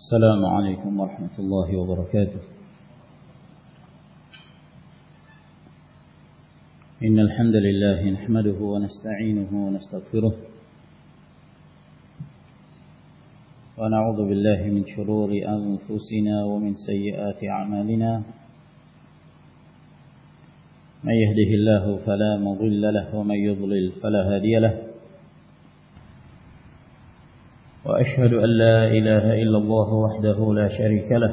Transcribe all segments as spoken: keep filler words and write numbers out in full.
السلام عليكم ورحمة الله وبركاته. إن الحمد لله نحمده ونستعينه ونستغفره ونعوذ بالله من شرور أنفسنا ومن سيئات أعمالنا. من يهده الله فلا مضل له ومن يضلل فلا هادي له. وأشهد أن لا إله إلا الله وحده لا شريك له.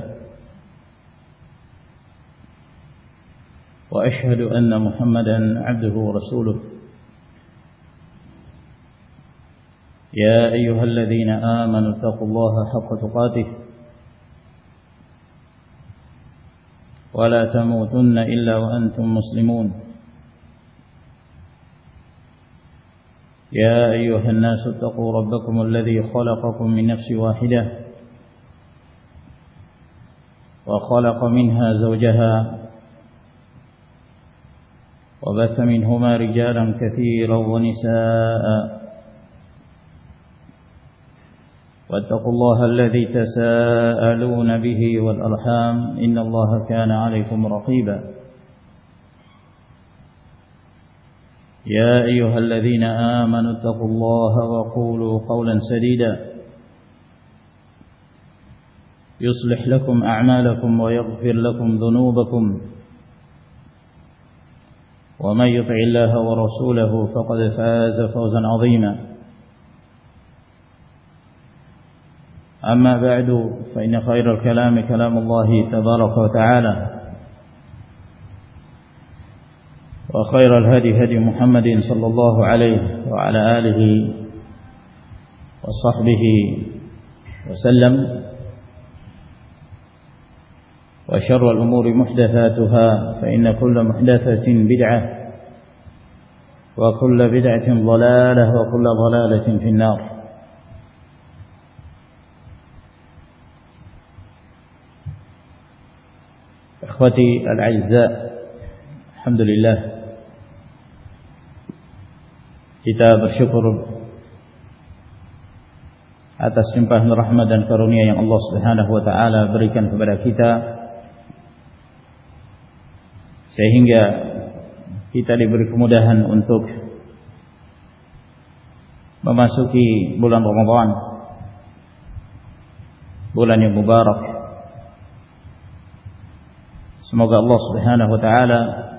وأشهد أن محمدا عبده ورسوله. يا أيها الذين آمنوا اتقوا الله حق تقاته ولا تموتن إلا وأنتم مسلمون. يا أيها الناس اتقوا ربكم الذي خلقكم من نفس واحدة وخلق منها زوجها وبث منهما رجالا كثيرا ونساء واتقوا الله الذي تساءلون به والأرحام إن الله كان عليكم رقيبا. يا أيها الذين آمنوا اتقوا الله وقولوا قولا سديدا يصلح لكم أعمالكم ويغفر لكم ذنوبكم ومن يطع الله ورسوله فقد فاز فوزا عظيما. أما بعد فإن خير الكلام كلام الله تبارك وتعالى وخير الهدي هدي محمد صلى الله عليه وعلى آله وصحبه وسلم. وشر الأمور محدثاتها فإن كل محدثة بدعة وكل بدعة ضلالة وكل ضلالة في النار. إخوتي الأعزاء، الحمد لله, kita bersyukur atas limpahan rahmat dan karunia yang Allah Subhanahu wa taala berikan kepada kita sehingga kita diberi kemudahan untuk memasuki bulan Ramadan, bulan yang mubarak. Semoga Allah Subhanahu wa taala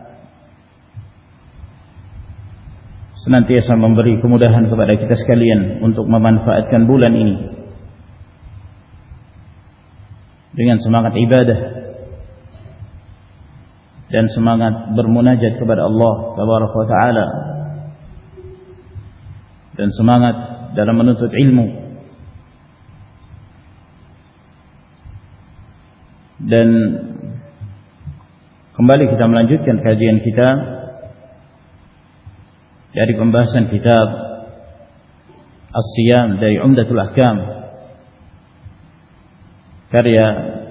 senantiasa memberi kemudahan kepada kita sekalian untuk memanfaatkan bulan ini dengan semangat ibadah dan semangat bermunajat kepada Allah Tabaraka wa taala dan semangat dalam menuntut ilmu. Dan kembali kita melanjutkan kajian kita dari pembahasan kitab As-Siyam dari Umdatul Ahkam karya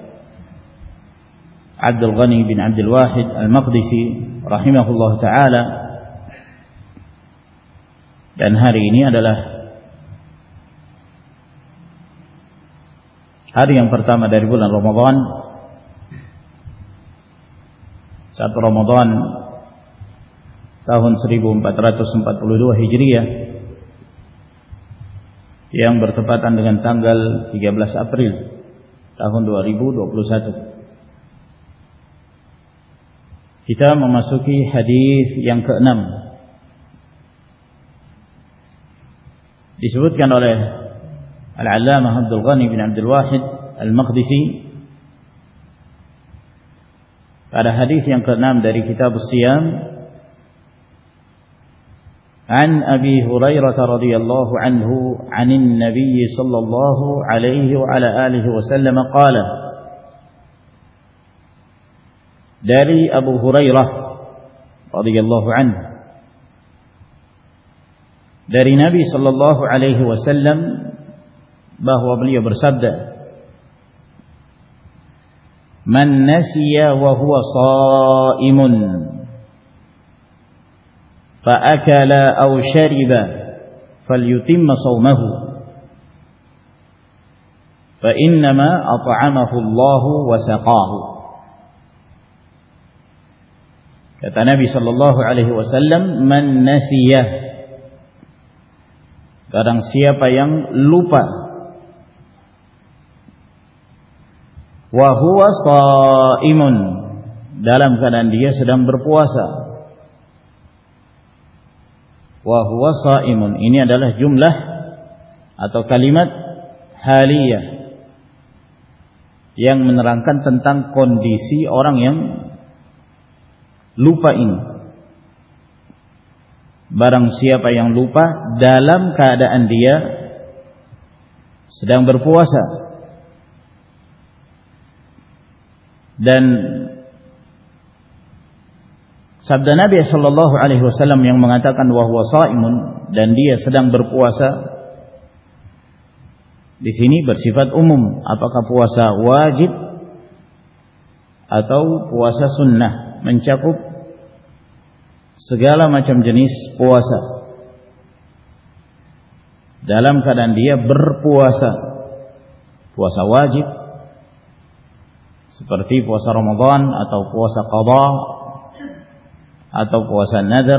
Abdul Ghani bin Abdul Wahid Al-Maqdisi rahimahullah ta'ala. Dan hari ini adalah hari yang pertama dari bulan Ramadan, satu Ramadan tahun seribu empat ratus empat puluh dua Hijriah yang bertepatan dengan tanggal tiga belas April tahun dua ribu dua puluh satu. Kita memasuki hadis yang keenam. Disebutkan oleh Al-Allamah Abdul Ghani bin Abdul Wahid Al-Maqdisi pada hadis yang keenam dari kitab As-Siyam, عن أبي هريرة رضي الله عنه عن النبي صلى الله عليه وعلى آله وسلم قال, dari Abu Hurairah radhiyallahu anhu dari Nabi sallallahu alaihi wasallam bahwa beliau bersabda, man nasiya wa huwa shaimun فأكل أو شرب فليتم صومه fa innama at'amahu Allahu wa saqahu. Kata Nabi sallallahu alaihi wasallam, man nasiyah, barang siapa yang lupa, wa huwa shaimun, dalam keadaan dia sedang berpuasa. Wa huwa shaimun, ini adalah jumlah atau kalimat haliyah yang menerangkan tentang kondisi orang yang lupa ini. Barang siapa yang lupa dalam keadaan dia sedang berpuasa. Dan sabda Nabi sallallahu alaihi wasallam yang mengatakan wa huwa shaimun, dan dia sedang berpuasa, di sini bersifat umum, apakah puasa wajib atau puasa sunnah, mencakup segala macam jenis puasa dalam keadaan dia berpuasa. Puasa wajib seperti puasa Ramadan atau puasa qadha atau puasa nadar,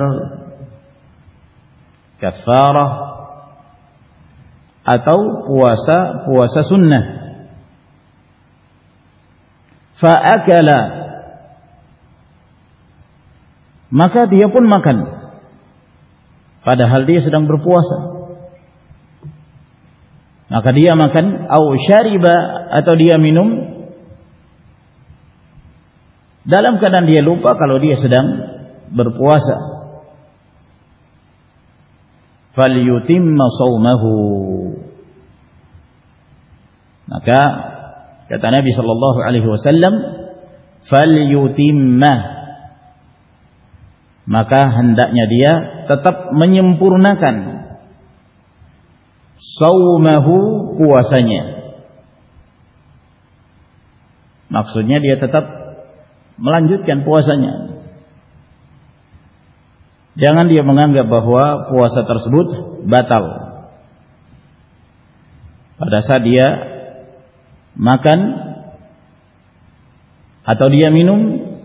kafarah, atau puasa puasa sunnah. Fa'akala, maka dia pun makan padahal dia sedang berpuasa. Maka dia makan, au syariba, atau dia minum dalam keadaan dia lupa kalau dia sedang berpuasa. Falyutimma shaumahu, maka kata Nabi sallallahu alaihi wasallam, falyutimma, maka hendaknya dia tetap menyempurnakan shaumahu, puasanya. Maksudnya dia tetap melanjutkan puasanya. Jangan dia menganggap bahwa puasa tersebut batal pada saat dia makan atau dia minum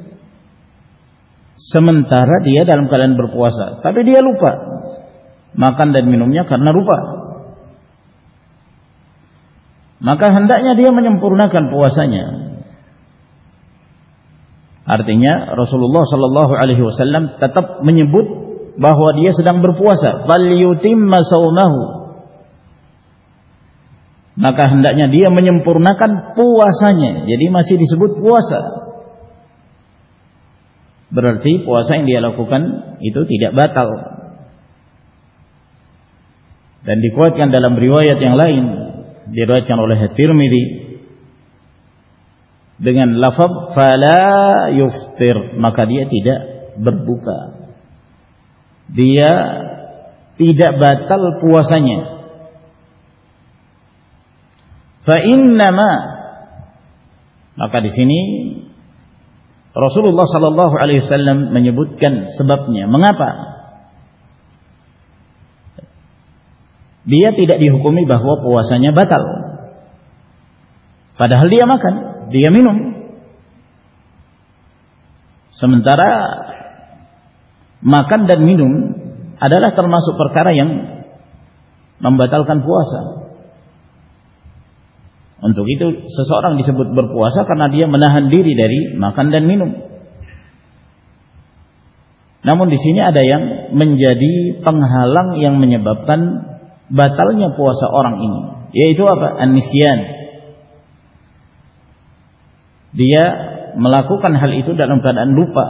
sementara dia dalam keadaan berpuasa, tapi dia lupa makan dan minumnya karena lupa. Maka hendaknya dia menyempurnakan puasanya. Artinya Rasulullah sallallahu alaihi wasallam tetap menyebut bahwa dia sedang berpuasa, falyutimma shaumahu, maka hendaknya dia menyempurnakan puasanya. Jadi masih disebut puasa, berarti puasa yang dia lakukan itu tidak batal. Dan dikuatkan dalam riwayat yang lain, diriwayatkan oleh At-Tirmidzi dengan lafaz fala yuftir, maka dia tidak berbuka, dia tidak batal puasanya. Fa innama, maka di sini Rasulullah sallallahu alaihi wasallam menyebutkan sebabnya. Mengapa dia tidak dihukumi bahwa puasanya batal, padahal dia makan, dia minum, sementara makan dan minum adalah termasuk perkara yang membatalkan puasa. Untuk itu seseorang disebut berpuasa karena dia menahan diri dari makan dan minum. Namun di sini ada yang menjadi penghalang yang menyebabkan batalnya puasa orang ini, yaitu apa? An-nisyan. Dia melakukan hal itu dalam keadaan lupa.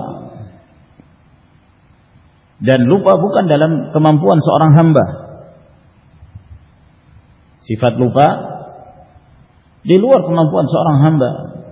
Dan lupa bukan dalam kemampuan seorang hamba. Sifat lupa di luar kemampuan seorang hamba.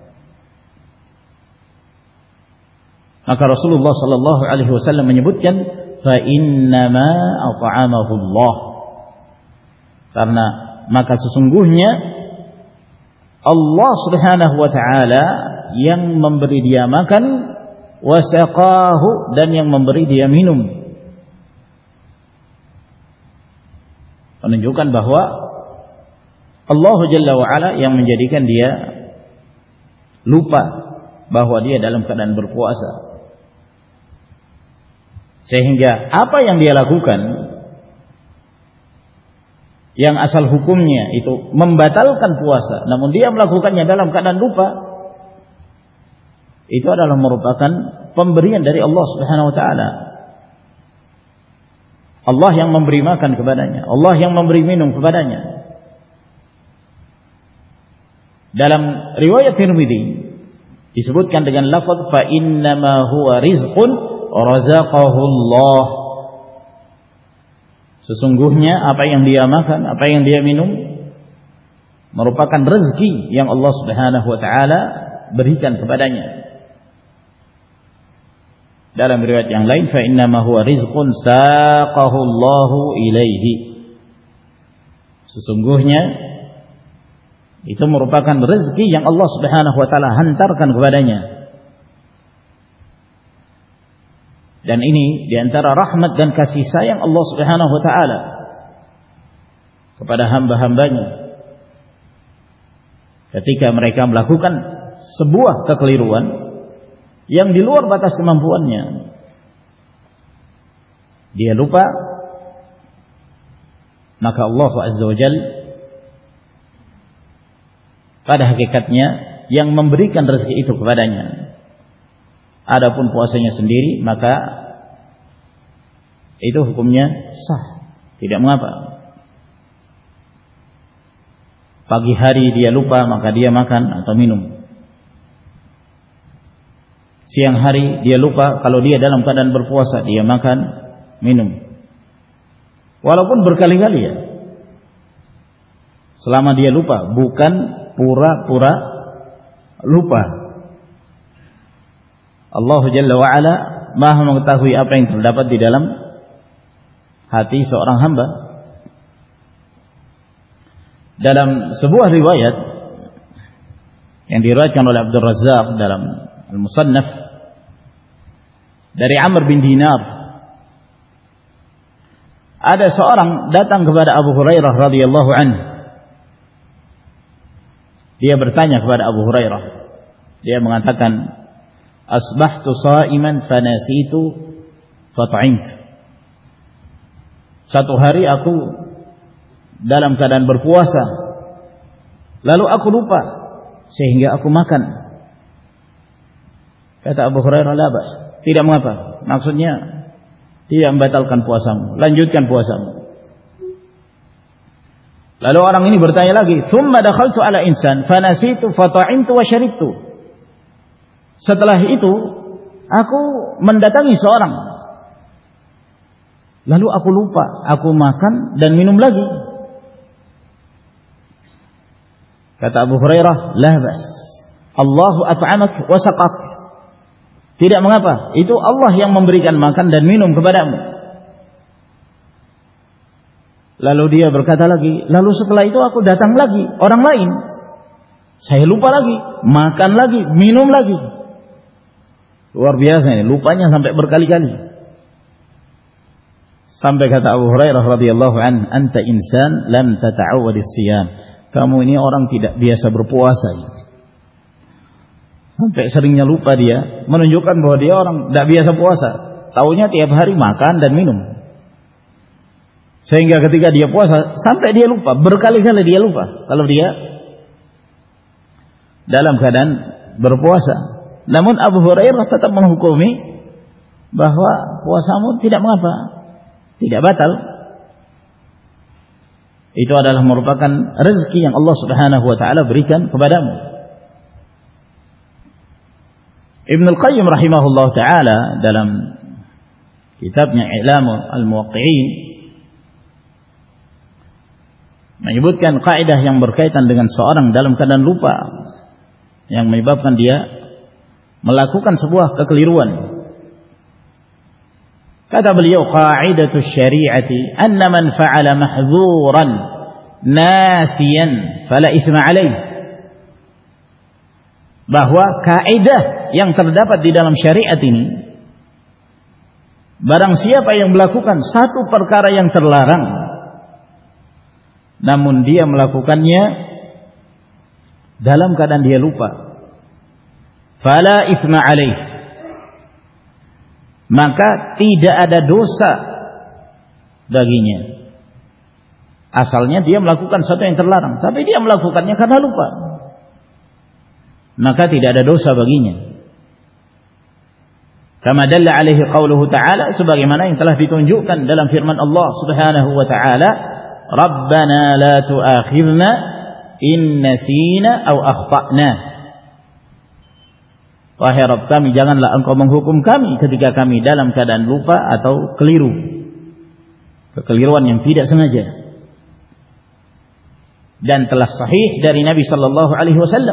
Maka Rasulullah sallallahu alaihi wasallam menyebutkan fa innama at'amahu Allah, karena maka sesungguhnya Allah Subhanahu wa taala yang memberi dia makan, wasaqahu, dan yang memberi dia minum. Menunjukkan bahwa Allah Jalla wa Ala yang menjadikan dia lupa bahwa dia dalam keadaan berpuasa. Sehingga apa yang dia lakukan yang asal hukumnya itu membatalkan puasa, namun dia melakukannya dalam keadaan lupa, itu adalah merupakan pemberian dari Allah Subhanahu wa taala. Allah yang memberi makan kepadanya, Allah yang memberi minum kepadanya. Dalam riwayat Tirmidzi disebutkan dengan lafaz fa innama huwa rizqun razaqahu Allah. Sesungguhnya apa yang dia makan, apa yang dia minum merupakan rezeki yang Allah Subhanahu wa taala berikan kepadanya. Dalam riwayat yang lain fa innama huwa rizqun saqahu Allahu ilaihi. Sesungguhnya itu merupakan rezeki yang Allah Subhanahu wa taala hantarkan kepadanya. Dan ini diantara rahmat dan kasih sayang Allah Subhanahu wa taala kepada hamba-hambanya. Ketika mereka melakukan sebuah kekeliruan yang di luar batas kemampuannya, dia lupa, maka Allah Azza wa Jalla pada hakikatnya yang memberikan rezeki itu kepadanya. Adapun puasanya sendiri, maka itu hukumnya sah, tidak mengapa. Pagi hari dia lupa, maka dia makan atau minum. Siang hari dia lupa, kalau dia dalam keadaan berpuasa, dia makan, minum. Walaupun berkali-kali ya. Selama dia lupa, bukan pura-pura lupa. Allah Jalla wa Ala Maha mengetahui apa yang terdapat di dalam hati seorang hamba. Dalam sebuah riwayat yang diriwayatkan oleh Abdul Razzaq dalam Al-Musannaf dari Amr bin Dinar, ada seorang datang kepada Abu Hurairah radhiyallahu anhu. Dia bertanya kepada Abu Hurairah. Dia mengatakan, asbahtu sha'iman fanasitu fat'imtu. Satu hari aku dalam keadaan berpuasa, lalu aku lupa sehingga aku makan. Kata Abu Hurairah, la bas, tidak mengapa. Maksudnya tidak membatalkan puasamu, lanjutkan puasamu. Lalu orang ini bertanya lagi, "Tsumma dakhaltu ala insan fanasitu fata'imtu wa syaribtu." Setelah itu aku mendatangi seorang, lalu aku lupa, aku makan dan minum lagi. Kata Abu Hurairah, "La bas, Allahu at'amak wa saqak." Tidak mengapa, itu Allah yang memberikan makan dan minum kepadamu. Lalu dia berkata lagi, lalu setelah itu aku datang lagi, orang lain. Saya lupa lagi, makan lagi, minum lagi. Luar biasa ini, lupanya sampai berkali-kali. Sampai kata Abu Hurairah radhiyallahu an, anta insan lam tata'awwadis siyam. Kamu ini orang tidak biasa berpuasa. Sampai seringnya lupa dia, menunjukkan bahwa dia orang tidak biasa puasa. Taunya tiap hari makan dan minum. Sehingga ketika dia puasa, sampai dia lupa, berkali-kali dia lupa kalau dia dalam keadaan berpuasa. Namun Abu Hurairah tetap menghukumi bahwa puasamu tidak mengapa, tidak batal. Itu adalah merupakan rezeki yang Allah Subhanahu wa taala berikan kepadamu. Ibnu Al-Qayyim rahimahullah taala dalam kitabnya I'lamul Al-Muwaqqi'in menyebutkan kaidah yang berkaitan dengan seorang dalam keadaan lupa yang menyebabkan dia melakukan sebuah kekeliruan. Kata beliau, qaidatus syari'ati anna man fa'ala mahdzuran nasiyan fala itsma alaih. Bahwa kaidah yang terdapat di dalam syariat ini, barang siapa yang melakukan satu perkara yang terlarang namun dia melakukannya dalam keadaan dia lupa, fala itsma alaih, maka tidak ada dosa baginya. Asalnya dia melakukan sesuatu yang terlarang, tapi dia melakukannya karena lupa, maka tidak ada dosa baginya. Kama dalla alaihi qauluhu ta'ala, sebagaimana yang telah ditunjukkan dalam firman Allah Subhanahu wa ta'ala, Rabbana la tu'akhidna in nasina aw akhtana. Wahai Rabb kami, janganlah engkau menghukum kami ketika kami dalam keadaan lupa atau keliru, kekeliruan yang tidak sengaja. Dan telah sahih dari Nabi sallallahu alaihi wasallam,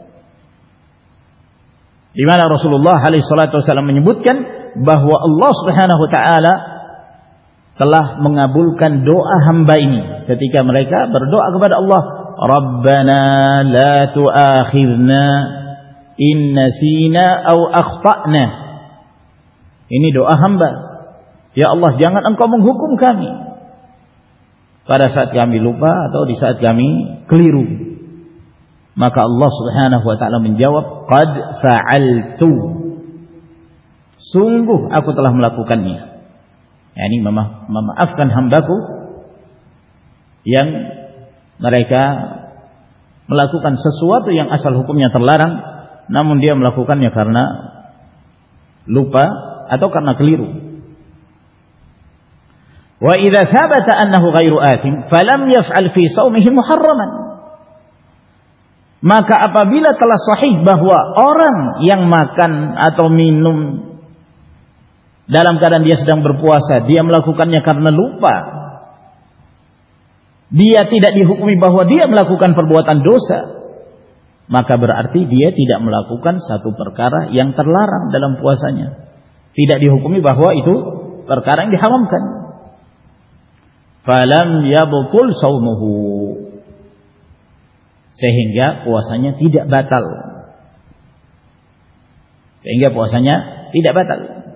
di mana Rasulullah alaihi salatu wasallam menyebutkan bahwa Allah Subhanahu wa taala telah mengabulkan doa hamba ini ketika mereka berdoa kepada Allah, Rabbana la tu'akhidna in nasina aw akhtana. Ini doa hamba, ya Allah, jangan engkau menghukum kami pada saat kami lupa atau di saat kami keliru. Maka Allah Subhanahu wa taala menjawab, qad fa'altu, sungguh aku telah melakukannya. Yani mema- memaafkan hambaku yang mereka melakukan sesuatu yang asal hukumnya terlarang, namun dia melakukannya karena lupa atau karena keliru. Wa idza thabata annahu ghairu athim falam yaf'al fi shaumihi muharraman. Maka apabila telah sahih bahwa orang yang makan atau minum dalam keadaan dia sedang berpuasa, dia melakukannya karena lupa, dia tidak dihukumi bahwa dia melakukan perbuatan dosa, maka berarti dia tidak melakukan satu perkara yang terlarang dalam puasanya, tidak dihukumi bahwa itu perkara yang diharamkan. Falam yabtul saumuhu, sehingga puasanya tidak batal. Sehingga puasanya tidak batal.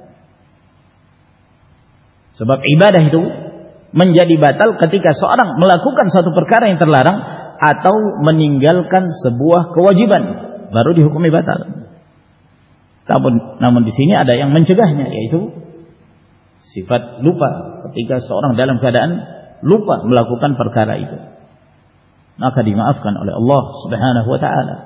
Sebab ibadah itu menjadi batal ketika seorang melakukan suatu perkara yang terlarang atau meninggalkan sebuah kewajiban, baru dihukumi batal. Namun, namun di sini ada yang mencegahnya, yaitu sifat lupa. Ketika seorang dalam keadaan lupa melakukan perkara itu, maka dimaafkan oleh Allah Subhanahu wa taala.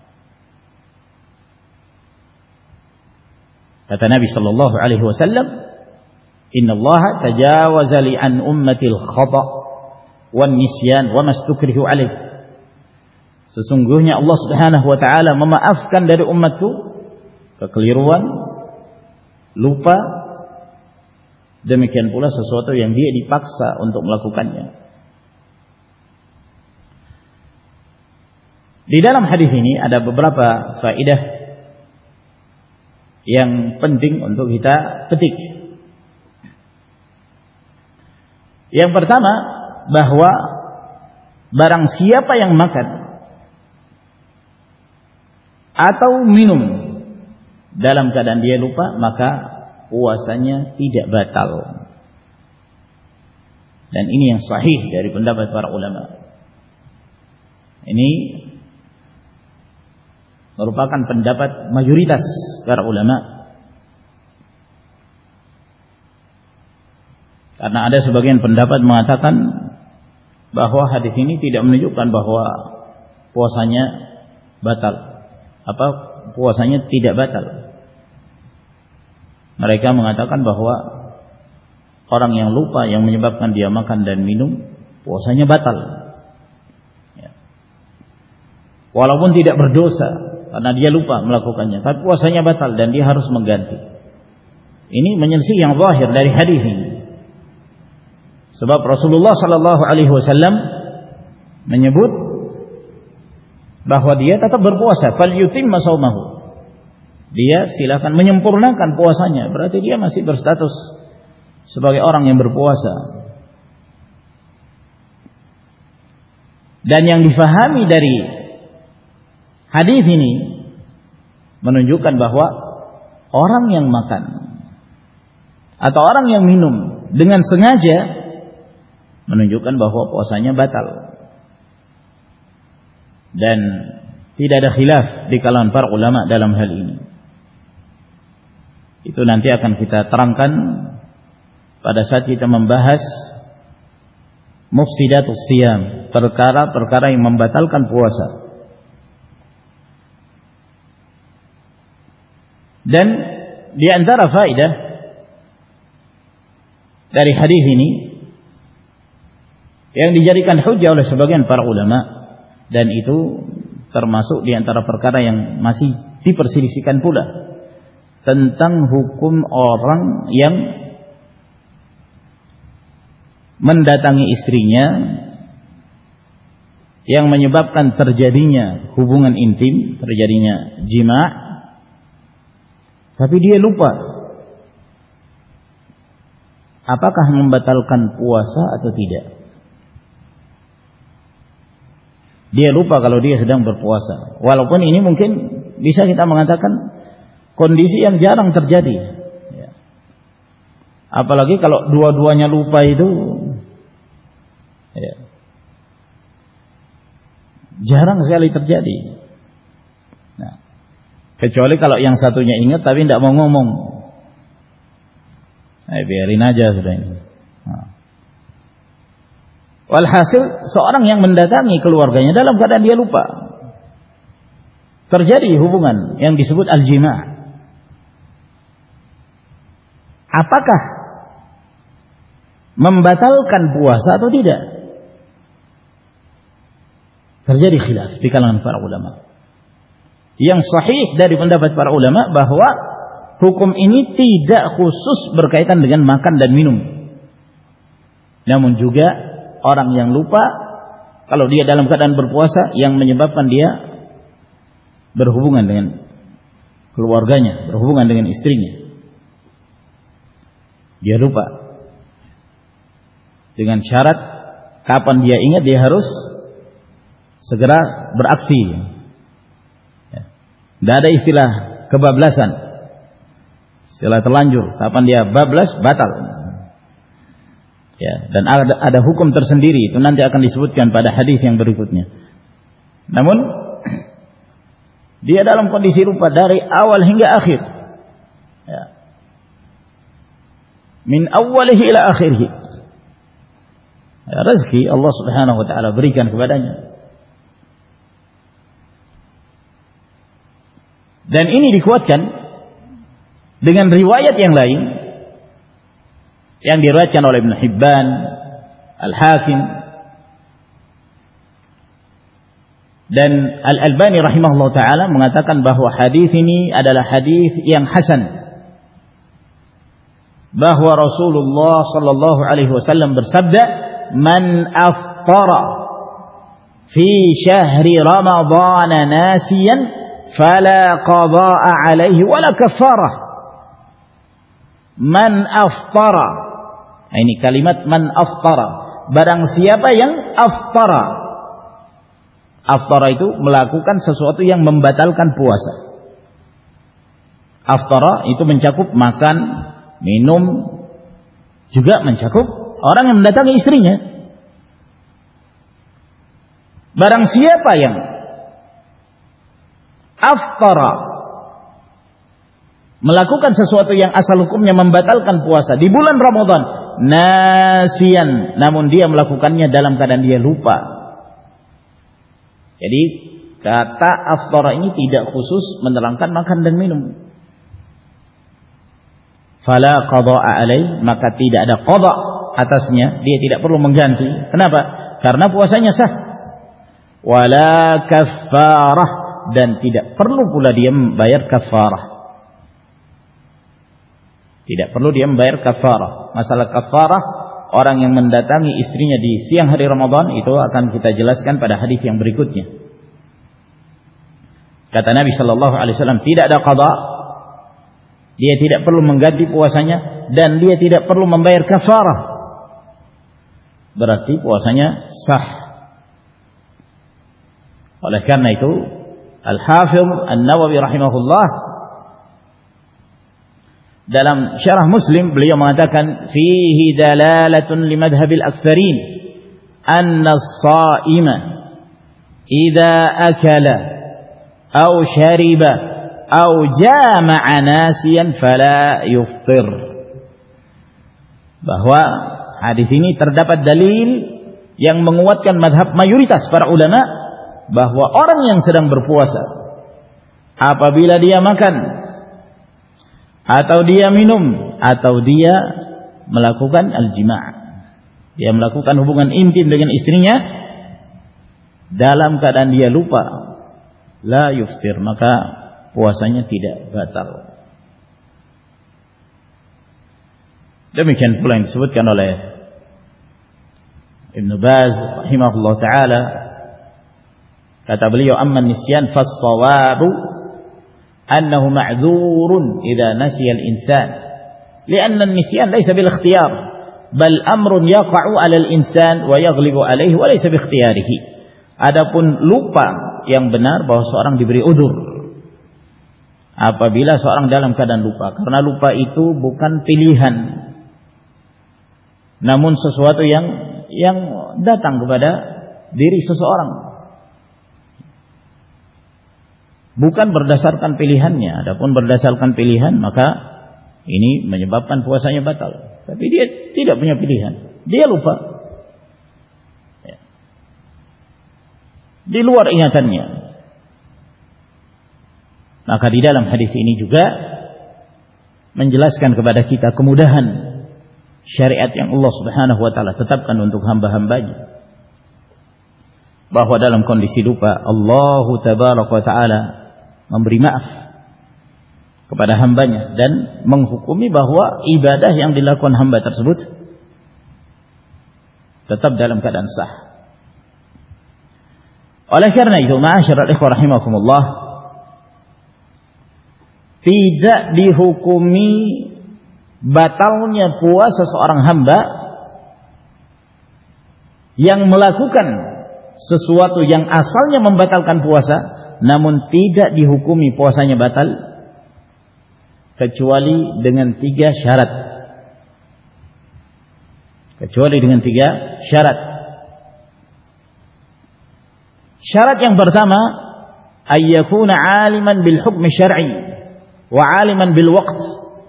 Kata Nabi sallallahu alaihi wasallam, "Inna Allah tajawaza li an ummatil khata' wan nisyan wa mastukrihu alaih." Sesungguhnya Allah Subhanahu wa taala memaafkan dari umatku kekeliruan, lupa, demikian pula sesuatu yang dia dipaksa untuk melakukannya. Di dalam hadis ini ada beberapa faedah yang penting untuk kita petik. Yang pertama, bahwa barang siapa yang makan atau minum dalam keadaan dia lupa, maka puasanya tidak batal. Dan ini yang sahih dari pendapat para ulama. Ini merupakan pendapat mayoritas para ulama. Karena ada sebagian pendapat mengatakan bahwa hadis ini tidak menunjukkan bahwa puasanya batal. Apa puasanya tidak batal. Mereka mengatakan bahwa orang yang lupa yang menyebabkan dia makan dan minum, puasanya batal. Ya. Walaupun tidak berdosa karena dia lupa melakukannya, tapi puasanya batal dan dia harus mengganti. Ini menyelisih yang zahir dari hadis ini. Sebab Rasulullah sallallahu alaihi wasallam menyebut bahwa dia tetap berpuasa, falyutimma shaumahu. Dia silakan menyempurnakan puasanya, berarti dia masih berstatus sebagai orang yang berpuasa. Dan yang difahami dari hadis ini menunjukkan bahwa orang yang makan atau orang yang minum dengan sengaja menunjukkan bahwa puasanya batal. Dan tidak ada khilaf di kalangan para ulama dalam hal ini. Itu nanti akan kita terangkan pada saat kita membahas mufsidatus siyam, perkara-perkara yang membatalkan puasa. Dan di antara faedah dari hadis ini yang dijadikan hujjah oleh sebagian para ulama, dan itu termasuk di antara perkara yang masih diperselisihkan pula, tentang hukum orang yang mendatangi istrinya yang menyebabkan terjadinya hubungan intim, terjadinya jima', tapi dia lupa. Apakah membatalkan puasa atau tidak? Dia lupa kalau dia sedang berpuasa. Walaupun ini mungkin bisa kita mengatakan kondisi yang jarang terjadi. Ya. Apalagi kalau dua-duanya lupa itu, ya, jarang sekali terjadi. Nah, kecuali kalau yang satunya ingat tapi tidak mau ngomong. Eh, biarin aja sudah ini. Nah. Walhasil seorang yang mendatangi keluarganya dalam keadaan dia lupa, terjadi hubungan yang disebut al-jima'. Apakah membatalkan puasa atau tidak? Terjadi khilaf di kalangan para ulama. Yang sahih dari pendapat para ulama bahwa hukum ini tidak khusus berkaitan dengan makan dan minum, namun juga orang yang lupa kalau dia dalam keadaan berpuasa yang menyebabkan dia berhubungan dengan keluarganya, berhubungan dengan istrinya. Dia lupa. Dengan syarat kapan dia ingat dia harus segera beraksi. Tidak ada istilah kebablasan, istilah terlanjur. Kapan dia bablas, batal. Ya, dan ada, ada hukum tersendiri, itu nanti akan disebutkan pada hadis yang berikutnya. Namun dia dalam kondisi lupa dari awal hingga akhir. Ya. Min awalihi ila akhirih. Ya, rezeki Allah Subhanahu wa taala berikan kepadanya. Dan ini dikuatkan dengan riwayat yang lain yang diriwayatkan oleh Ibn Hibban, Al-Hakim, dan Al-Albani rahimahullah ta'ala mengatakan bahwa hadis ini adalah hadis yang hasan, bahwa Rasulullah sallallahu alaihi wasallam bersabda, man aftara fi syahri Ramadhan nasiyan fala qada'a alaihi wala kafarah. Man aftara, ini kalimat man aftara, barang siapa yang aftara. Aftara itu melakukan sesuatu yang membatalkan puasa. Aftara itu mencakup makan, minum, juga mencakup orang yang mendatangi istrinya. Barang siapa yang aftara, melakukan sesuatu yang asal hukumnya membatalkan puasa di bulan Ramadan, nasian, namun dia melakukannya dalam keadaan dia lupa. Jadi kata aftara ini tidak khusus menerangkan makan dan minum. Fala qada'a alaih, maka tidak ada qada atasnya, dia tidak perlu mengganti. Kenapa? Karena puasanya sah. Wala kaffarah, dan tidak perlu pula dia membayar kafarah. Tidak perlu dia membayar kafarah. Masalah kafarah, orang yang mendatangi istrinya di siang hari Ramadan, itu akan kita jelaskan pada hadis yang berikutnya. Kata Nabi sallallahu alaihi wasallam, tidak ada qada. Dia tidak perlu mengganti puasanya, dan dia tidak perlu membayar kafarah. Berarti puasanya sah. Oleh karena itu, Al-Hafidh An-Nawawi rahimahullah dalam syarah Muslim beliau mengatakan, fihi dalalatun li madhhabil aktsarin anna as-sha'ima idza akala aw syariba aw jama'a nasiyan fala yuftir. Bahwa hadis ini terdapat dalil yang menguatkan mazhab mayoritas para ulama bahwa orang yang sedang berpuasa apabila dia makan atau dia minum atau dia melakukan al-jima', dia melakukan hubungan intim dengan istrinya dalam keadaan dia lupa, la yuftir, maka puasanya tidak batal. Demikian pula yang disebutkan oleh Ibn Baz rahimahullah ta'ala, kata beliau, amma nisyan fas-sawabu annahu ma'dzurun idza nasiya al-insan li'anna an-nisyan laysa bil ikhtiyar bal amrun yaqa'u 'ala al-insan wa yaghlibu 'alayhi wa laysa bi ikhtiyarihi. Adapun lupa yang benar bahwa seorang diberi udzur apabila seorang dalam keadaan lupa, karena lupa itu bukan pilihan namun sesuatu yang yang datang kepada diri seseorang, bukan berdasarkan pilihannya. Adapun berdasarkan pilihan maka ini menyebabkan puasanya batal, tapi dia tidak punya pilihan, dia lupa ya, di luar ingatannya. Maka di dalam hadis ini juga menjelaskan kepada kita kemudahan syariat yang Allah Subhanahu wa taala tetapkan untuk hamba-hambanya, bahwa dalam kondisi lupa Allah tabaraka wa taala memberi maaf kepada hambanya dan menghukumi bahwa ibadah yang dilakukan hamba tersebut tetap dalam keadaan sah. Oleh karena itu, ma'asyiral ikhwah rahimakumullah, tidak dihukumi batalnya puasa seorang hamba yang melakukan sesuatu yang asalnya membatalkan puasa, namun tidak dihukumi puasanya batal kecuali dengan tiga syarat. Kecuali dengan tiga syarat. Syarat yang pertama, ayyakuna 'aliman bil hukmi syar'i wa 'aliman bil waqt.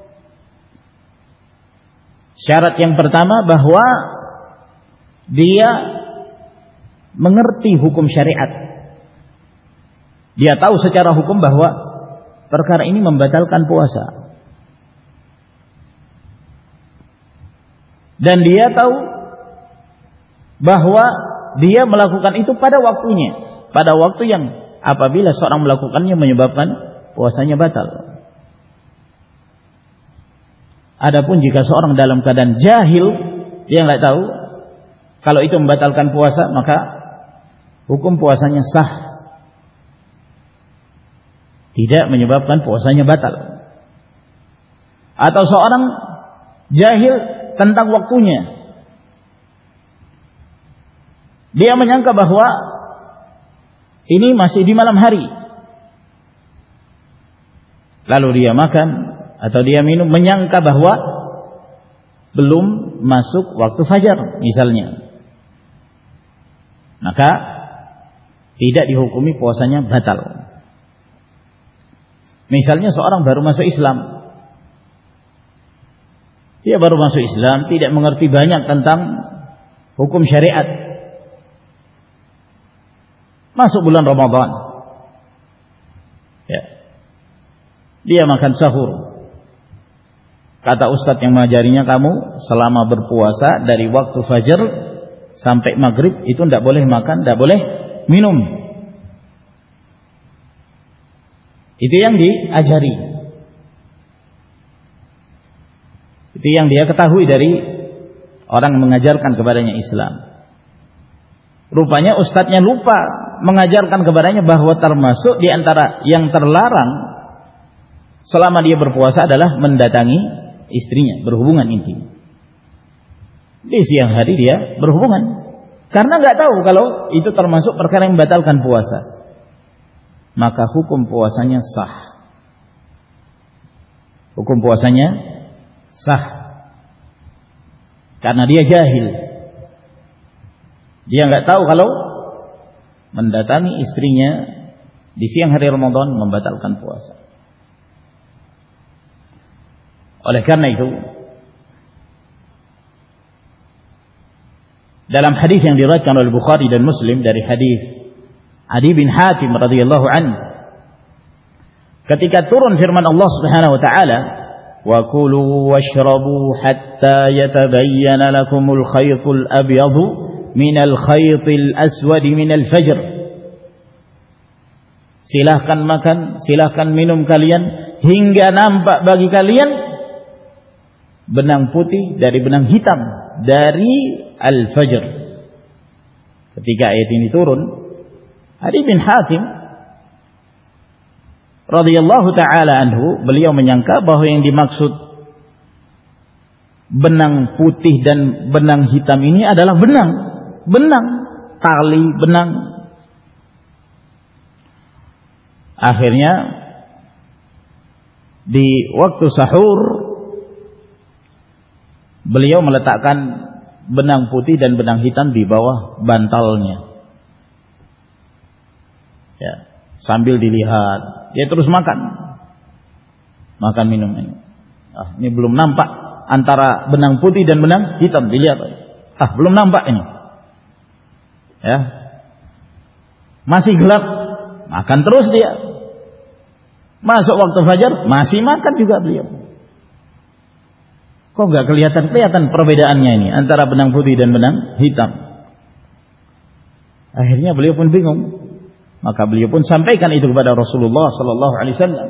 Syarat yang pertama bahwa dia mengerti hukum syariat. Dia tahu secara hukum bahwa perkara ini membatalkan puasa. Dan dia tahu bahwa dia melakukan itu pada waktunya, pada waktu yang apabila seorang melakukannya menyebabkan puasanya batal. Adapun jika seorang dalam keadaan jahil, dia nggak tahu kalau itu membatalkan puasa, maka hukum puasanya sah, tidak menyebabkan puasanya batal. Atau seorang jahil tentang waktunya, dia menyangka bahwa ini masih di malam hari, lalu dia makan atau dia minum menyangka bahwa belum masuk waktu fajar misalnya, maka tidak dihukumi puasanya batal. Misalnya seorang baru masuk Islam, dia baru masuk Islam, tidak mengerti banyak tentang hukum syariat. Masuk bulan Ramadan, ya, dia makan sahur. Kata ustadz yang mengajarinya, kamu selama berpuasa dari waktu fajar sampai maghrib itu tidak boleh makan, tidak boleh minum. Itu yang diajari, itu yang dia ketahui dari orang yang mengajarkan kepadanya Islam. Rupanya ustadznya lupa mengajarkan kepadanya bahwa termasuk di antara yang terlarang selama dia berpuasa adalah mendatangi istrinya, berhubungan intim. Di siang hari dia berhubungan karena nggak tahu kalau itu termasuk perkara yang membatalkan puasa, maka hukum puasanya sah. Hukum puasanya sah karena dia jahil. Dia nggak tahu kalau mendatangi istrinya di siang hari Ramadan membatalkan puasa. Oleh karena itu, dalam hadis yang diriwayatkan oleh Bukhari dan Muslim dari hadis Adi bin Hatim radhiyallahu anhu, ketika turun firman Allah Subhanahu wa taala, "Wa kulu washrabu hatta yatabayyana lakumul khaytul abyadu minal khaytil aswadi minal fajr." Silahkan makan, silahkan minum kalian hingga nampak bagi kalian benang putih dari benang hitam dari al-fajr. Ketika ayat ini turun, Adi bin Hatim radhiyallahu taala anhu, beliau menyangka bahwa yang dimaksud benang putih dan benang hitam ini adalah benang, benang, tali benang. Akhirnya di waktu sahur beliau meletakkan benang putih dan benang hitam di bawah bantalnya. Ya, sambil dilihat, dia terus makan, makan minum ini. Ah, ini belum nampak antara benang putih dan benang hitam, dilihat. Ah, belum nampak ini. Ya, masih gelap, makan terus dia. Masuk waktu fajar, masih makan juga beliau. Kok nggak kelihatan-kelihatan perbedaannya ini antara benang putih dan benang hitam? Akhirnya beliau pun bingung. Maka beliau pun sampaikan itu kepada Rasulullah sallallahu alaihi wasallam.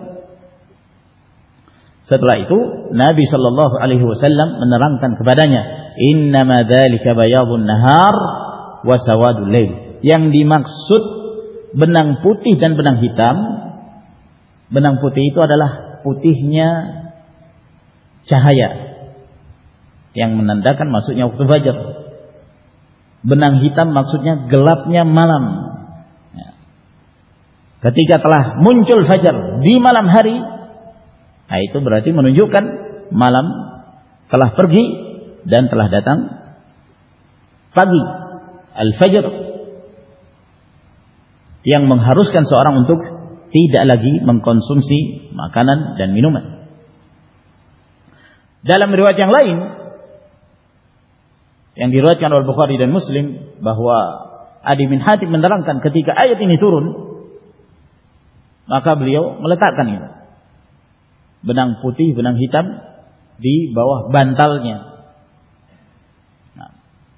Setelah itu Nabi sallallahu alaihi wasallam menerangkan kepadanya, "Innama dzalika bayadun nahar wa sawadul lail." Yang dimaksud benang putih dan benang hitam, benang putih itu adalah putihnya cahaya yang menandakan masuknya waktu fajar. Benang hitam maksudnya gelapnya malam. Ya. Ketika telah muncul fajar di malam hari, nah itu berarti menunjukkan malam telah pergi dan telah datang pagi, al-fajr, yang mengharuskan seorang untuk tidak lagi mengkonsumsi makanan dan minuman. Dalam riwayat yang lain yang diriwayatkan oleh Bukhari dan Muslim, bahwa Adi bin Hatim menerangkan ketika ayat ini turun, maka beliau meletakkan ini benang putih, benang hitam di bawah bantalnya. Nah,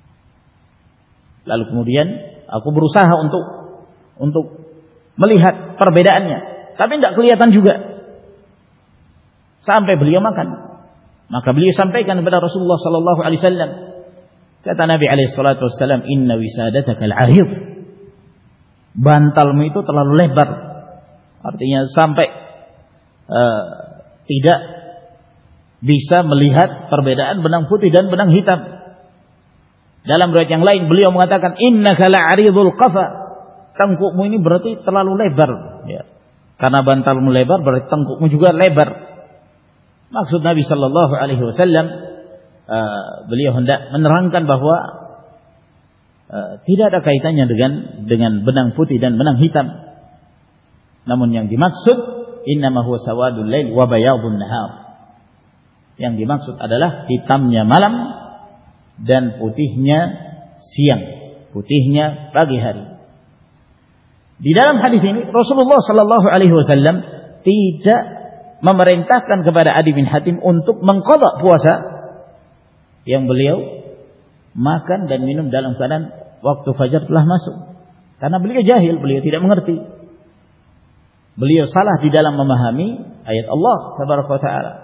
lalu kemudian aku berusaha untuk untuk melihat perbedaannya, tapi tidak kelihatan juga sampai beliau makan. Maka beliau sampaikan kepada Rasulullah sallallahu alaihi wasallam, kata Nabi alaihi salatu wasallam, "Inna wisadataka al-'arid." Bantalmu itu terlalu lebar. Artinya sampai uh, tidak bisa melihat perbedaan benang putih dan benang hitam. Dalam riwayat yang lain beliau mengatakan, "Innaka la'aridul qafa." Tengkukmu ini berarti terlalu lebar, ya. Karena bantalmu lebar berarti tengkukmu juga lebar. Maksud Nabi sallallahu alaihi wasallam, uh, beliau hendak menerangkan bahwa uh, tidak ada kaitannya dengan dengan benang putih dan benang hitam. Namun yang dimaksud innama huwa sawadul lail wa bayadun nahar. Yang dimaksud adalah hitamnya malam dan putihnya siang, putihnya pagi hari. Di dalam hadis ini Rasulullah sallallahu alaihi wasallam tidak memerintahkan kepada Adi bin Hatim untuk mengqadha puasa yang beliau makan dan minum dalam keadaan waktu fajar telah masuk. Karena beliau jahil, beliau tidak mengerti. Beliau salah di dalam memahami ayat Allah tabaraka wa taala.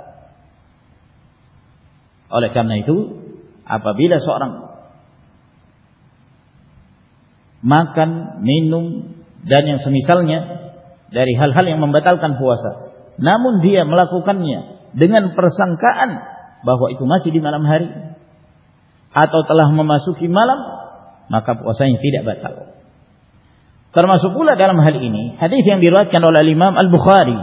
Oleh karena itu, apabila seorang makan, minum dan yang semisalnya dari hal-hal yang membatalkan puasa, namun dia melakukannya dengan persangkaan bahwa itu masih di malam hari atau telah memasuki malam, maka puasanya tidak batal. Termasuk pula dalam hal ini hadis yang diriwayatkan oleh Imam Al-Bukhari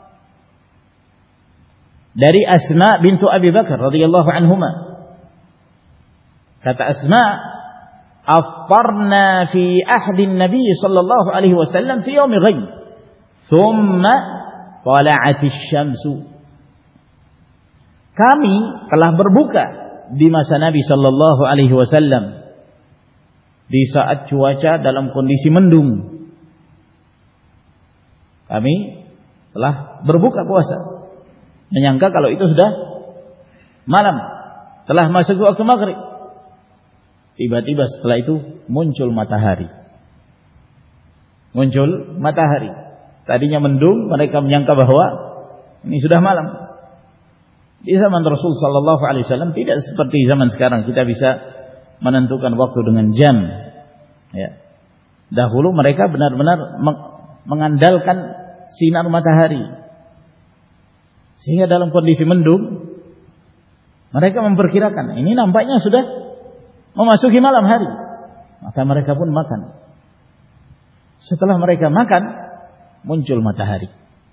dari Asma bintu Abi Bakar radhiyallahu anhuma. Kata Asma, aftarna fi ahdin Nabi sallallahu alaihi wasallam fi yaumi ghaib thumma tala'atis syamsu. Kami telah berbuka di masa Nabi sallallahu alaihi wasallam di saat cuaca dalam kondisi mendung. Kami telah berbuka puasa menyangka kalau itu sudah malam, telah masuk waktu maghrib. Tiba-tiba setelah itu muncul matahari. Muncul matahari. Tadinya mendung, mereka menyangka bahwa ini sudah malam. Di zaman Rasul sallallahu alaihi wasallam tidak seperti zaman sekarang kita bisa menentukan waktu dengan jam. Ya. Dahulu mereka benar-benar mengandalkan sinar matahari. Sehingga dalam kondisi mendung mereka memperkirakan ini nampaknya sudah memasuki malam hari. Maka mereka pun makan. Setelah mereka makan muncul matahari.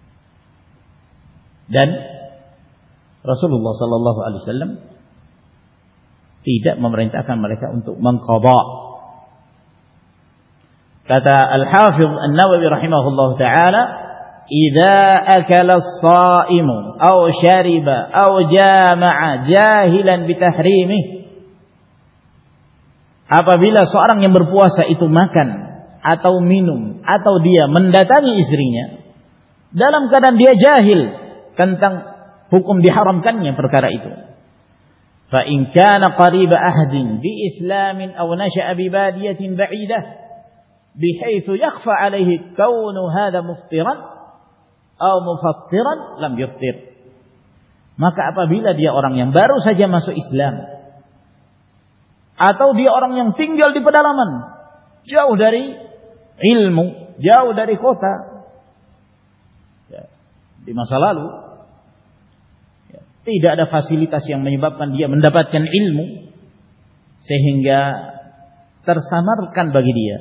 Dan Rasulullah sallallahu alaihi wasallam tidak memerintahkan mereka untuk mengqadha. Kata Al-Hafidz An-Nawawi rahimahullahu taala, "Idza akala as-sha'imu aw shariba aw jama'a jahilan bitahrimihi." Apabila seorang yang berpuasa itu makan atau minum atau dia mendatangi istrinya dalam keadaan dia jahil tentang hukum diharamkannya perkara itu. Fa in kana qariba ahdin bi islamin aw nasha'a bi badiyatin ba'idah bihaitsu yakhfa alayhi kaunu hadha muftiran aw mufattiran lam yuftir. Maka apabila dia orang yang baru saja masuk Islam atau dia orang yang tinggal di pedalaman jauh dari ilmu, jauh dari kota ya, di masa lalu tidak ada fasilitas yang menyebabkan dia mendapatkan ilmu sehingga tersamarkan bagi dia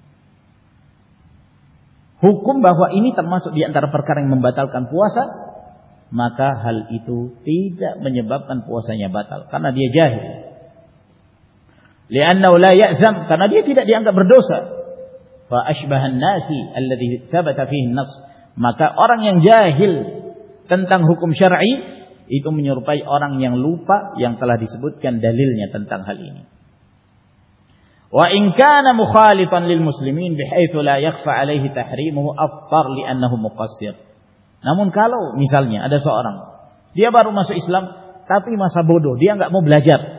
hukum bahwa ini termasuk di antara perkara yang membatalkan puasa, maka hal itu tidak menyebabkan puasanya batal karena dia jahil. Li'annahu la ya'zam, karena dia tidak dianggap berdosa. Fa ashbahan nasi alladhi thabata fihi an-nass, maka orang yang jahil tentang hukum syar'i itu menyerupai orang yang lupa yang telah disebutkan dalilnya tentang hal ini. Wa in kana mukhalifan lil muslimin bihaitsu la yakhfa alaihi tahrimuhu aftar li'annahu muqassir. Namun kalau misalnya ada seorang dia baru masuk Islam tapi masa bodoh, dia enggak mau belajar.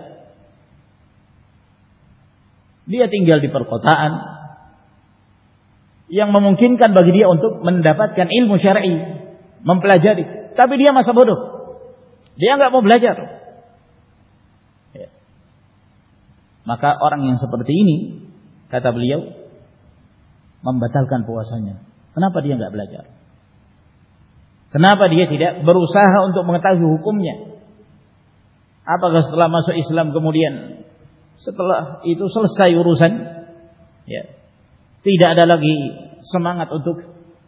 Dia tinggal di perkotaan yang memungkinkan bagi dia untuk mendapatkan ilmu syar'i, mempelajari, tapi dia masa bodoh. Dia enggak mau belajar. Ya. Maka orang yang seperti ini, kata beliau, membatalkan puasanya. Kenapa dia enggak belajar? Kenapa dia tidak berusaha untuk mengetahui hukumnya? Apakah setelah masuk Islam kemudian setelah itu selesai urusan? Ya. Tidak ada lagi semangat untuk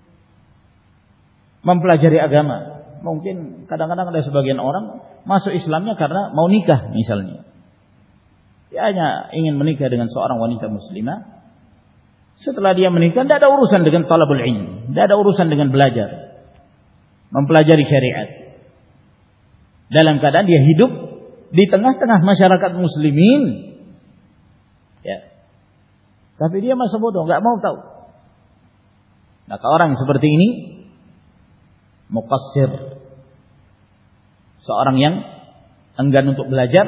mempelajari agama. Mungkin kadang-kadang ada sebagian orang masuk Islamnya karena mau nikah misalnya. Dia hanya ingin menikah dengan seorang wanita muslimah. Setelah dia menikah tidak ada urusan dengan talabul ilm, tidak ada urusan dengan belajar, mempelajari syariat. Dalam keadaan dia hidup di tengah-tengah masyarakat muslimin. Ya. Tapi dia masa bodoh, enggak mau tahu. Maka orang seperti ini muqassir, seorang yang enggan untuk belajar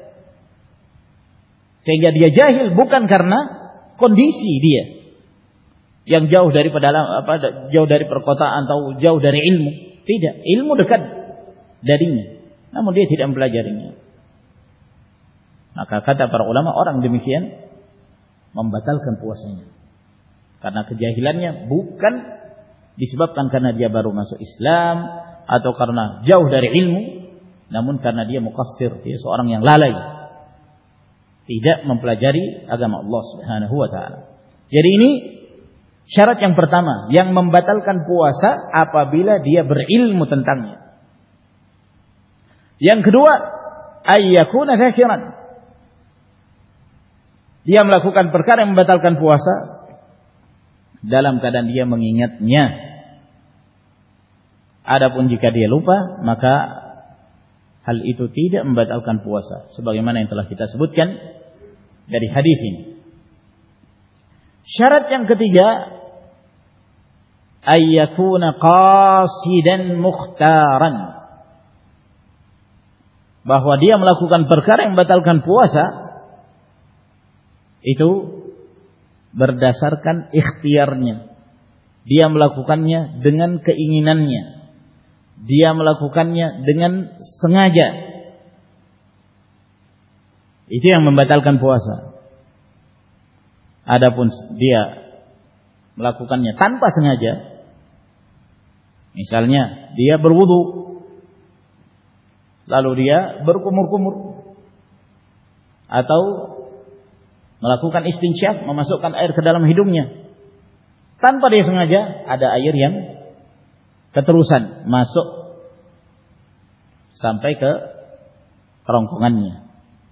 sehingga dia jahil bukan karena kondisi dia yang jauh dari pedalam apa jauh dari perkotaan atau jauh dari ilmu. Tidak, ilmu dekat darinya, namun dia tidak mempelajarinya. Maka kata para ulama, orang demikian membatalkan puasanya karena kejahilannya, bukan disebabkan karena dia baru masuk Islam atau karena jauh dari ilmu, namun karena dia muqassir, dia seorang yang lalai, tidak mempelajari agama Allah Subhanahu wa taala. Jadi ini syarat yang pertama yang membatalkan puasa apabila dia berilmu tentangnya. Yang kedua, ayyakuna zakiran, dia melakukan perkara yang membatalkan puasa dalam keadaan dia mengingatnya. Adapun jika dia lupa, maka hal itu tidak membatalkan puasa, sebagaimana yang telah kita sebutkan dari hadis ini. Syarat yang ketiga, ayyakuna qasidan mukhtaran, bahwa dia melakukan perkara yang membatalkan puasa itu berdasarkan ikhtiarnya. Dia melakukannya dengan keinginannya. Dia melakukannya dengan sengaja. Itu yang membatalkan puasa. Adapun dia melakukannya tanpa sengaja, misalnya dia berwudu lalu dia berkumur-kumur, atau melakukan istinsyaq, memasukkan air ke dalam hidungnya tanpa dia sengaja, ada air yang keterusan masuk sampai ke kerongkongannya,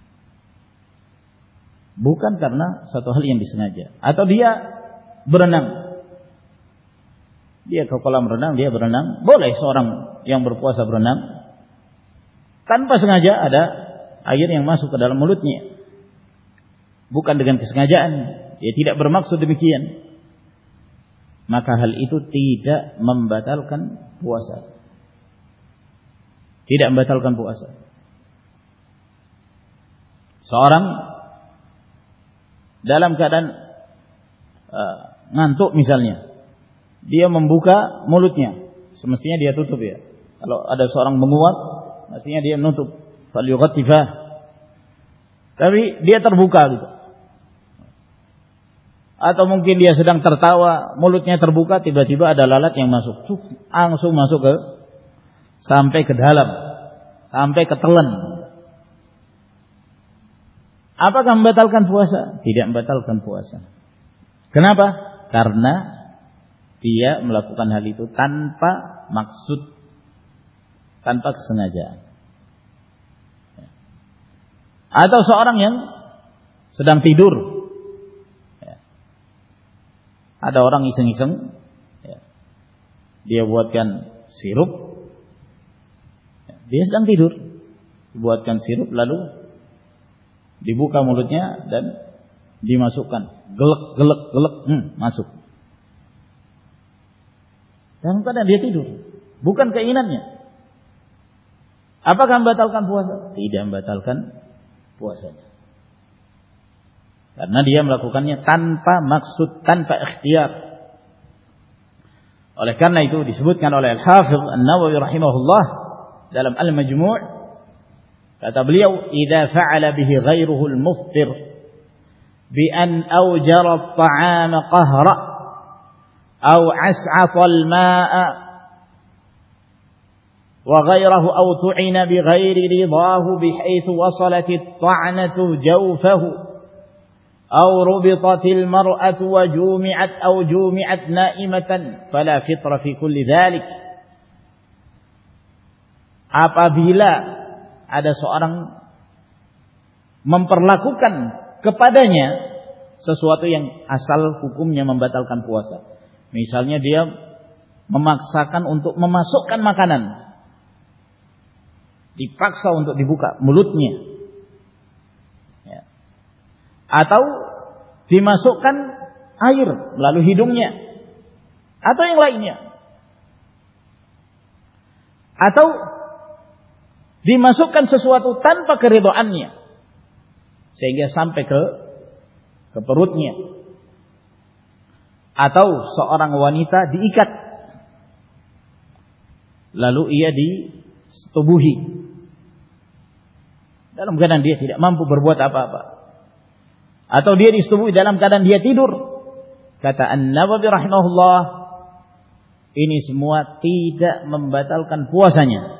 bukan karena satu hal yang disengaja. Atau dia berenang, dia ke kolam renang, dia berenang. Boleh seorang yang berpuasa berenang, tanpa sengaja ada air yang masuk ke dalam mulutnya, bukan dengan kesengajaan, dia tidak bermaksud demikian, maka hal itu tidak membatalkan puasa. Tidak membatalkan puasa. Seorang dalam keadaan uh, ngantuk misalnya, dia membuka mulutnya, semestinya dia tutup ya. Kalau ada seorang menguap, mestinya dia menutup, falyughattifah. Tapi dia terbuka gitu. Atau mungkin dia sedang tertawa, mulutnya terbuka, tiba-tiba ada lalat yang masuk, Cuk, langsung masuk ke sampai ke dalam, sampai ke telan. Apakah membatalkan puasa? Tidak membatalkan puasa. Kenapa? Karena dia melakukan hal itu tanpa maksud, tanpa kesengajaan. Atau seorang yang sedang tidur, ada orang iseng-iseng, dia buatkan sirup, dia sedang tidur, dibuatkan sirup lalu dibuka mulutnya dan dimasukkan, gelek gelek gelek, hmm, masuk. Dan kadang dia tidur, bukan keinginannya. Apakah membatalkan puasa? Tidak membatalkan puasanya, karena dia melakukannya tanpa maksud, tanpa ikhtiar. Oleh karena itu disebutkan oleh Al-Hafidh An-Nawawi rahimahullah dalam Al-Majmu', kata beliau, "Idza fa'ala bihi ghairuhu al-muftir bi an awjara at-ta'ama qahra aw as'ata al-ma'a wa ghayrahu aw tu'ina bi ghairi ridahu bihaythu wasalat at-ta'natu jawfahu aw rubitat al-mar'atu wa jumi'at aw jumi'at na'imatan fala fitra fi kulli dhalik." Apabila ada seorang memperlakukan kepadanya sesuatu yang asal hukumnya membatalkan puasa, misalnya dia memaksakan untuk memasukkan makanan, dipaksa untuk dibuka mulutnya, ya, atau dimasukkan air melalui hidungnya, atau yang lainnya, atau dimasukkan sesuatu tanpa keridhaannya sehingga sampai ke ke perutnya, atau seorang wanita diikat lalu ia disetubuhi dalam keadaan dia tidak mampu berbuat apa-apa, atau dia disetubuhi dalam keadaan dia tidur. Kata An-Nawawi rahimahullah, ini semua tidak membatalkan puasanya.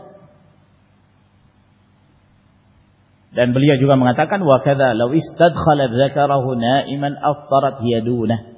Dan beliau juga mengatakan, wa kadza law istadkhala dzakarahu na'iman aftarat yadunah.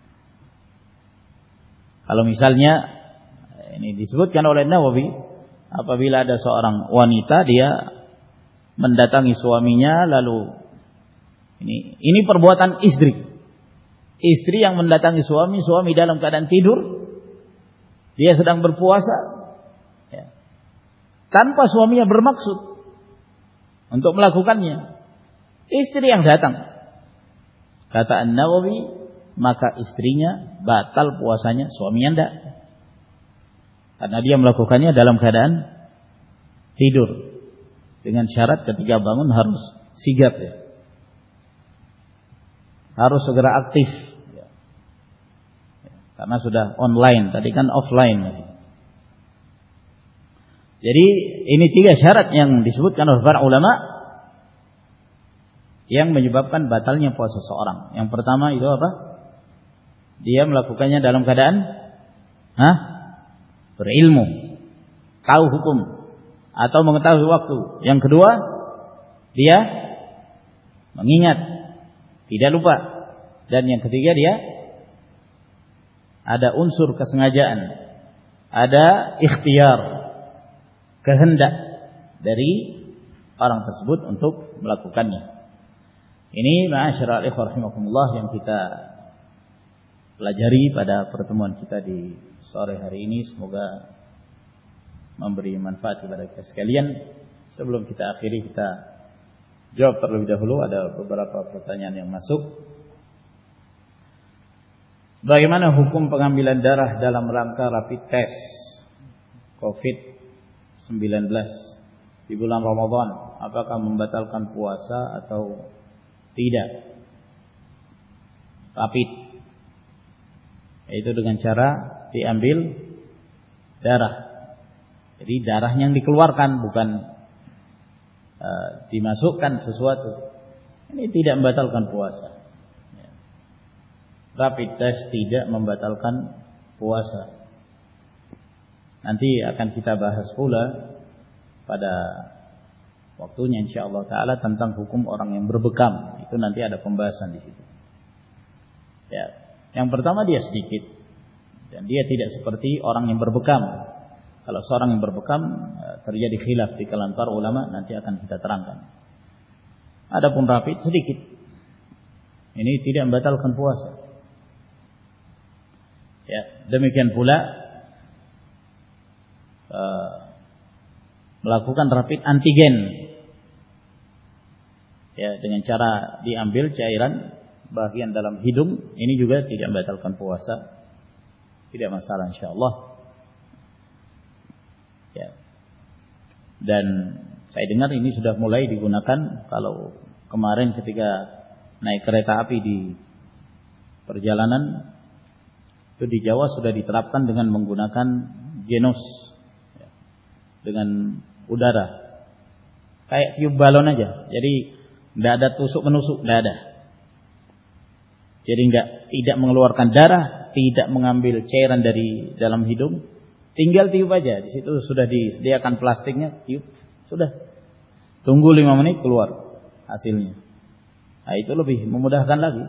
Kalau misalnya, ini disebutkan oleh Nawawi, apabila ada seorang wanita dia mendatangi suaminya lalu Ini ini perbuatan istri. Istri yang mendatangi suami, suami dalam keadaan tidur, dia sedang berpuasa, ya, tanpa suaminya bermaksud untuk melakukannya. Istri yang datang. Kata An-Nawawi, maka istrinya batal puasanya, suaminya tidak. Karena dia melakukannya dalam keadaan tidur. Dengan syarat ketika bangun harus sigap, ya. Harus segera aktif, ya. Karena sudah online, tadi kan offline masih. Jadi ini tiga syarat yang disebutkan oleh para ulama yang menyebabkan batalnya puasa seorang. Yang pertama itu apa? Dia melakukannya dalam keadaan hah? berilmu, tahu hukum atau mengetahui waktu. Yang kedua, dia mengingat, tidak lupa. Dan yang ketiga, dia ada unsur kesengajaan, ada ikhtiar, kehendak dari orang tersebut untuk melakukannya. Ini ma'asyiral ikhwah rahimakumullah yang kita pelajari pada pertemuan kita di sore hari ini. Semoga memberi manfaat kepada kita sekalian. Sebelum kita akhiri, kita jawab terlebih dahulu. Ada beberapa pertanyaan yang masuk. Bagaimana hukum pengambilan darah dalam rangka rapid test covid sembilan belas di bulan Ramadan? Apakah membatalkan puasa atau tidak? Rapid, yaitu dengan cara diambil darah. Jadi darahnya yang dikeluarkan, bukan uh, dimasukkan sesuatu. Ini tidak membatalkan puasa. Rapid test tidak membatalkan puasa. Nanti akan kita bahas pula pada waktunya insyaallah taala tentang hukum orang yang berbekam. Itu nanti ada pembahasan di situ. Ya, yang pertama dia sedikit dan dia tidak seperti orang yang berbekam. Kalau seorang yang berbekam terjadi khilaf di kalangan para ulama, nanti akan kita terangkan. Adapun rapid sedikit, ini tidak membatalkan puasa. Ya, demikian pula uh, melakukan rapid antigen, ya, dengan cara diambil cairan bagian dalam hidung, ini juga tidak membatalkan puasa, tidak masalah insyaallah. Ya. Dan saya dengar ini sudah mulai digunakan. Kalau kemarin ketika naik kereta api di perjalanan itu di Jawa sudah diterapkan dengan menggunakan genos, ya, dengan udara, kayak tiup balon aja. Jadi tidak ada tusuk menusuk, tidak ada. Jadi enggak, tidak mengeluarkan darah, tidak mengambil cairan dari dalam hidung, tinggal tiup aja. Di situ sudah disediakan plastiknya, tiup, sudah. Tunggu lima menit keluar hasilnya. Nah, itu lebih memudahkan lagi.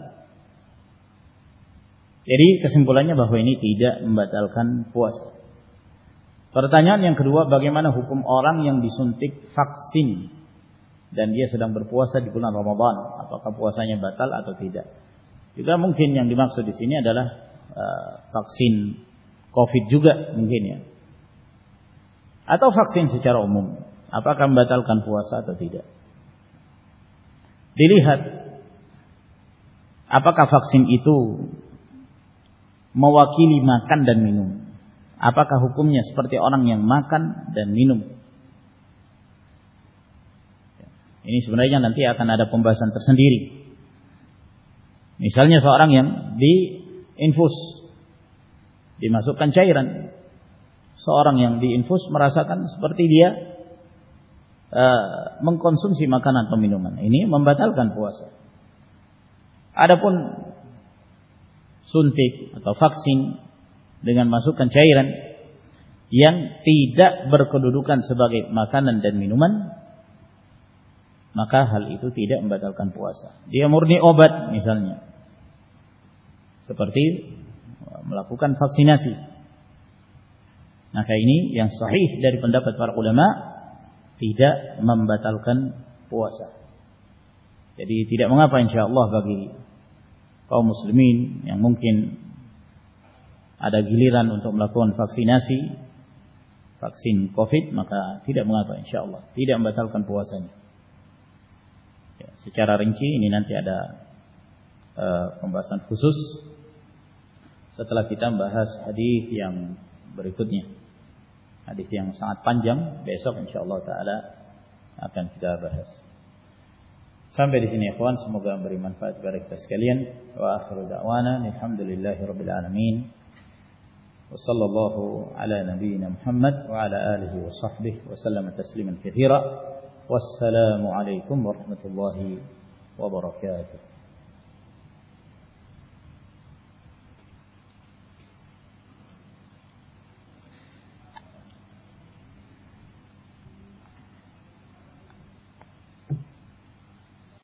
Jadi kesimpulannya bahwa ini tidak membatalkan puasa. Pertanyaan yang kedua, bagaimana hukum orang yang disuntik vaksin dan dia sedang berpuasa di bulan Ramadan? Apakah puasanya batal atau tidak? Juga mungkin yang dimaksud di sini adalah uh, vaksin COVID juga mungkin, ya. Atau vaksin secara umum. Apakah membatalkan puasa atau tidak? Dilihat apakah vaksin itu mewakili makan dan minum. Apakah hukumnya seperti orang yang makan dan minum? Ini sebenarnya nanti akan ada pembahasan tersendiri. Misalnya seorang yang diinfus, dimasukkan cairan. Seorang yang diinfus merasakan seperti dia uh, mengkonsumsi makanan atau minuman. Ini membatalkan puasa. Adapun suntik atau vaksin dengan masukkan cairan yang tidak berkedudukan sebagai makanan dan minuman, maka hal itu tidak membatalkan puasa. Dia murni obat misalnya, seperti melakukan vaksinasi. Maka ini yang sahih dari pendapat para ulama, tidak membatalkan puasa. Jadi tidak mengapa insyaallah bagi kaum muslimin yang mungkin ada giliran untuk melakukan vaksinasi, vaksin Covid, maka tidak mengapa insyaallah, tidak membatalkan puasanya. Ya, secara rinci ini nanti ada uh, pembahasan khusus setelah kita membahas hadis yang berikutnya. Hadis yang sangat panjang, besok insyaallah taala akan kita bahas. Sampai di sini ikhwan, semoga memberi manfaat kepada kita sekalian. Wa akhiru da'wana alhamdulillahirabbil alamin. Wa sallallahu ala nabiyyina Muhammad wa ala alihi wa sahbihi wa sallama tasliman katsira. Wassalamu alaikum warahmatullahi wabarakatuh.